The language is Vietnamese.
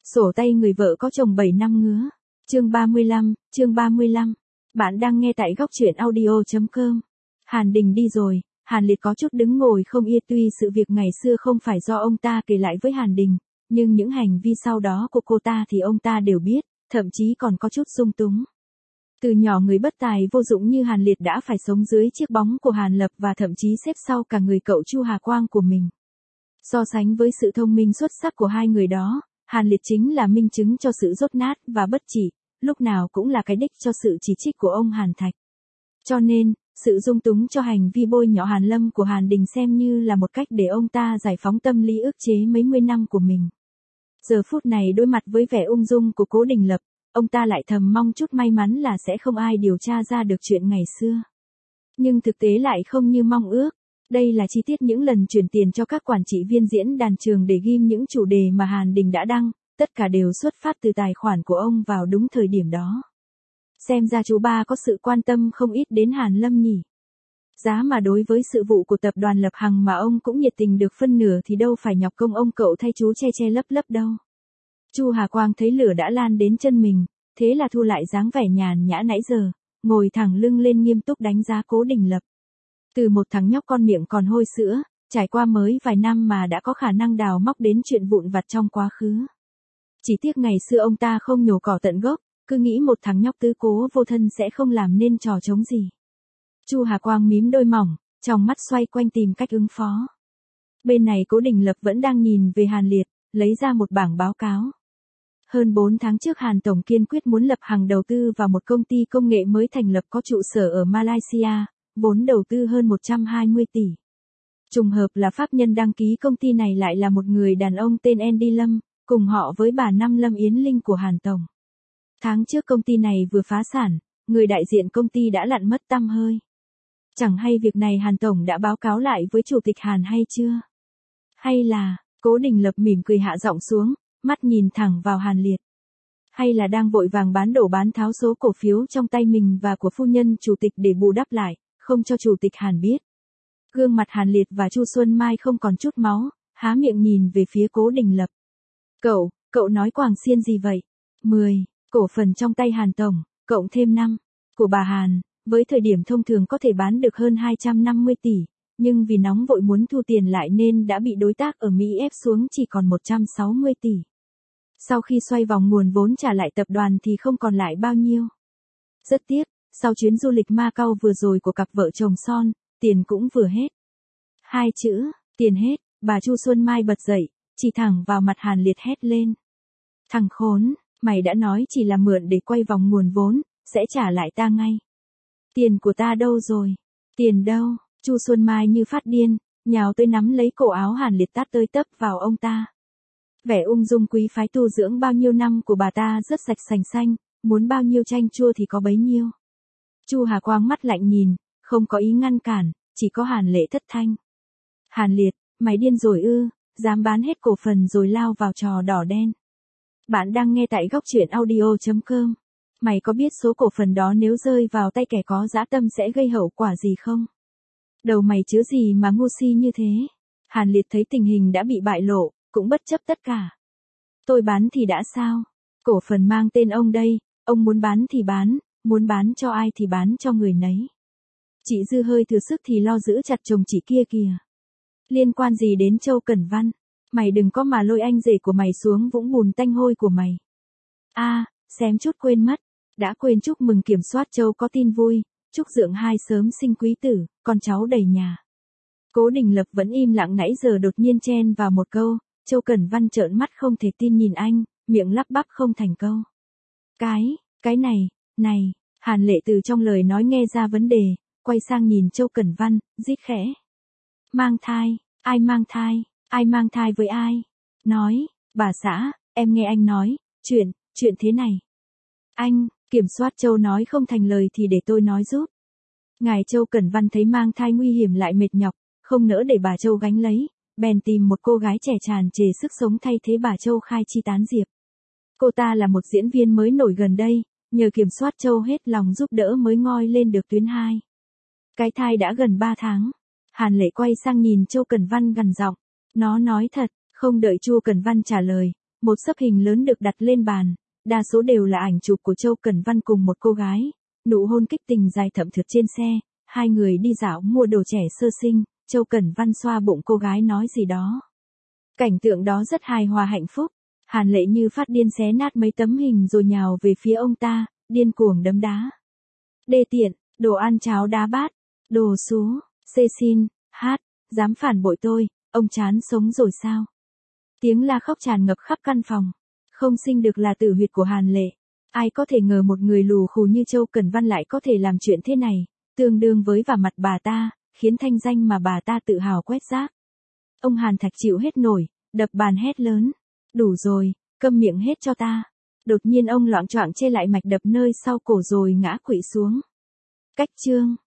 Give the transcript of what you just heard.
Sổ tay người vợ có chồng 7 năm ngứa. Chương 35. Bạn đang nghe tại góc truyện audio.com. Hàn Đình đi rồi, Hàn Liệt có chút đứng ngồi không yên, tuy sự việc ngày xưa không phải do ông ta kể lại với Hàn Đình, nhưng những hành vi sau đó của cô ta thì ông ta đều biết, thậm chí còn có chút dung túng. Từ nhỏ người bất tài vô dụng như Hàn Liệt đã phải sống dưới chiếc bóng của Hàn Lập và thậm chí xếp sau cả người cậu Chu Hà Quang của mình. So sánh với sự thông minh xuất sắc của hai người đó, Hàn Liệt chính là minh chứng cho sự dốt nát và bất chỉ, lúc nào cũng là cái đích cho sự chỉ trích của ông Hàn Thạch. Cho nên, sự dung túng cho hành vi bôi nhọ Hàn Lâm của Hàn Đình xem như là một cách để ông ta giải phóng tâm lý ức chế mấy mươi năm của mình. Giờ phút này đối mặt với vẻ ung dung của Cố Đình Lập, ông ta lại thầm mong chút may mắn là sẽ không ai điều tra ra được chuyện ngày xưa. Nhưng thực tế lại không như mong ước. Đây là chi tiết những lần chuyển tiền cho các quản trị viên diễn đàn trường để ghim những chủ đề mà Hàn Đình đã đăng, tất cả đều xuất phát từ tài khoản của ông vào đúng thời điểm đó. Xem ra chú ba có sự quan tâm không ít đến Hàn Lâm nhỉ. Giá mà đối với sự vụ của tập đoàn Lập Hằng mà ông cũng nhiệt tình được phân nửa thì đâu phải nhọc công ông cậu thay chú che lấp đâu. Chu Hà Quang thấy lửa đã lan đến chân mình, thế là thu lại dáng vẻ nhàn nhã nãy giờ, ngồi thẳng lưng lên nghiêm túc đánh giá Cố Đình Lập. Từ một thằng nhóc con miệng còn hôi sữa, trải qua mới vài năm mà đã có khả năng đào móc đến chuyện vụn vặt trong quá khứ. Chỉ tiếc ngày xưa ông ta không nhổ cỏ tận gốc, cứ nghĩ một thằng nhóc tứ cố vô thân sẽ không làm nên trò trống gì. Chu Hà Quang mím đôi mỏng, trong mắt xoay quanh tìm cách ứng phó. Bên này Cố Đình Lập vẫn đang nhìn về Hàn Liệt, lấy ra một bảng báo cáo. Hơn 4 tháng trước Hàn Tổng kiên quyết muốn Lập Hằng đầu tư vào một công ty công nghệ mới thành lập có trụ sở ở Malaysia, vốn đầu tư hơn 120 tỷ. Trùng hợp là pháp nhân đăng ký công ty này lại là một người đàn ông tên Andy Lâm, cùng họ với bà Năm Lâm Yến Linh của Hàn Tổng. Tháng trước công ty này vừa phá sản, người đại diện công ty đã lặn mất tăm hơi. Chẳng hay việc này Hàn Tổng đã báo cáo lại với Chủ tịch Hàn hay chưa? Hay là, Cố Đình Lập mỉm cười hạ giọng xuống, mắt nhìn thẳng vào Hàn Liệt. Hay là đang vội vàng bán đổ bán tháo số cổ phiếu trong tay mình và của phu nhân Chủ tịch để bù đắp lại, không cho Chủ tịch Hàn biết. Gương mặt Hàn Liệt và Chu Xuân Mai không còn chút máu, há miệng nhìn về phía Cố Đình Lập. Cậu nói quàng xiên gì vậy? 10, cổ phần trong tay Hàn Tổng, cộng thêm 5, của bà Hàn, với thời điểm thông thường có thể bán được hơn 250 tỷ, nhưng vì nóng vội muốn thu tiền lại nên đã bị đối tác ở Mỹ ép xuống chỉ còn 160 tỷ. Sau khi xoay vòng nguồn vốn trả lại tập đoàn thì không còn lại bao nhiêu. Rất tiếc, sau chuyến du lịch Macau vừa rồi của cặp vợ chồng son, tiền cũng vừa hết. 2 chữ, tiền hết, bà Chu Xuân Mai bật dậy, chỉ thẳng vào mặt Hàn Liệt hét lên. Thằng khốn, mày đã nói chỉ là mượn để quay vòng nguồn vốn, sẽ trả lại ta ngay. Tiền của ta đâu rồi? Tiền đâu? Chu Xuân Mai như phát điên, nhào tới nắm lấy cổ áo Hàn Liệt tát tơi tấp vào ông ta. Vẻ ung dung quý phái tu dưỡng bao nhiêu năm của bà ta rất sạch sành xanh, muốn bao nhiêu chanh chua thì có bấy nhiêu. Chu Hà Quang mắt lạnh nhìn, không có ý ngăn cản, chỉ có Hàn Lệ thất thanh. Hàn Liệt, mày điên rồi ư, dám bán hết cổ phần rồi lao vào trò đỏ đen. Bạn đang nghe tại góc truyện audio.com. Mày có biết số cổ phần đó nếu rơi vào tay kẻ có dã tâm sẽ gây hậu quả gì không? Đầu mày chứa gì mà ngu si như thế? Hàn Liệt thấy tình hình đã bị bại lộ, cũng bất chấp tất cả. Tôi bán thì đã sao? Cổ phần mang tên ông đây, ông muốn bán thì bán, muốn bán cho ai thì bán cho người nấy. Chị dư hơi thừa sức thì lo giữ chặt chồng chị kia kìa. Liên quan gì đến Châu Cẩn Văn? Mày đừng có mà lôi anh rể của mày xuống vũng bùn tanh hôi của mày. Xém chút quên mất. Đã quên chúc mừng kiểm soát Châu có tin vui, chúc Dượng Hai sớm sinh quý tử, con cháu đầy nhà. Cố Đình Lập vẫn im lặng nãy giờ đột nhiên chen vào một câu, Châu Cẩn Văn trợn mắt không thể tin nhìn anh, miệng lắp bắp không thành câu. Cái này, Hàn Lệ từ trong lời nói nghe ra vấn đề, quay sang nhìn Châu Cẩn Văn, rít khẽ. Mang thai, ai mang thai, ai mang thai với ai? Nói, bà xã, em nghe anh nói, chuyện thế này. Anh, kiểm soát Châu nói không thành lời thì để tôi nói giúp. Ngài Châu Cẩn Văn thấy mang thai nguy hiểm lại mệt nhọc, không nỡ để bà Châu gánh lấy, bèn tìm một cô gái trẻ tràn trề sức sống thay thế bà Châu khai chi tán diệp. Cô ta là một diễn viên mới nổi gần đây, nhờ kiểm soát Châu hết lòng giúp đỡ mới ngoi lên được tuyến 2. Cái thai đã gần 3 tháng. Hàn Lệ quay sang nhìn Châu Cẩn Văn gằn giọng. Nó nói thật, không đợi Chu Cẩn Văn trả lời, Một xấp hình lớn được đặt lên bàn, đa số đều là ảnh chụp của Châu Cẩn Văn cùng một cô gái, nụ hôn kích tình dài thẫm thượt trên xe, hai người đi dạo mua đồ trẻ sơ sinh, Châu Cẩn Văn xoa bụng cô gái nói gì đó. Cảnh tượng đó rất hài hòa hạnh phúc, Hàn Lệ như phát điên xé nát mấy tấm hình rồi nhào về phía ông ta, điên cuồng đấm đá. Đê tiện, đồ ăn cháo đá bát, đồ xú, xê xin, hát, dám phản bội tôi, ông chán sống rồi sao? Tiếng la khóc tràn ngập khắp căn phòng. Không sinh được là tử huyệt của Hàn Lệ. Ai có thể ngờ một người lù khù như Châu Cẩn Văn lại có thể làm chuyện thế này, tương đương với vả mặt bà ta, khiến thanh danh mà bà ta tự hào quét rác. Ông Hàn Thạch chịu hết nổi, đập bàn hét lớn. Đủ rồi, câm miệng hết cho ta. Đột nhiên ông loạng choạng chê lại mạch đập nơi sau cổ rồi ngã quỵ xuống. Cách chương.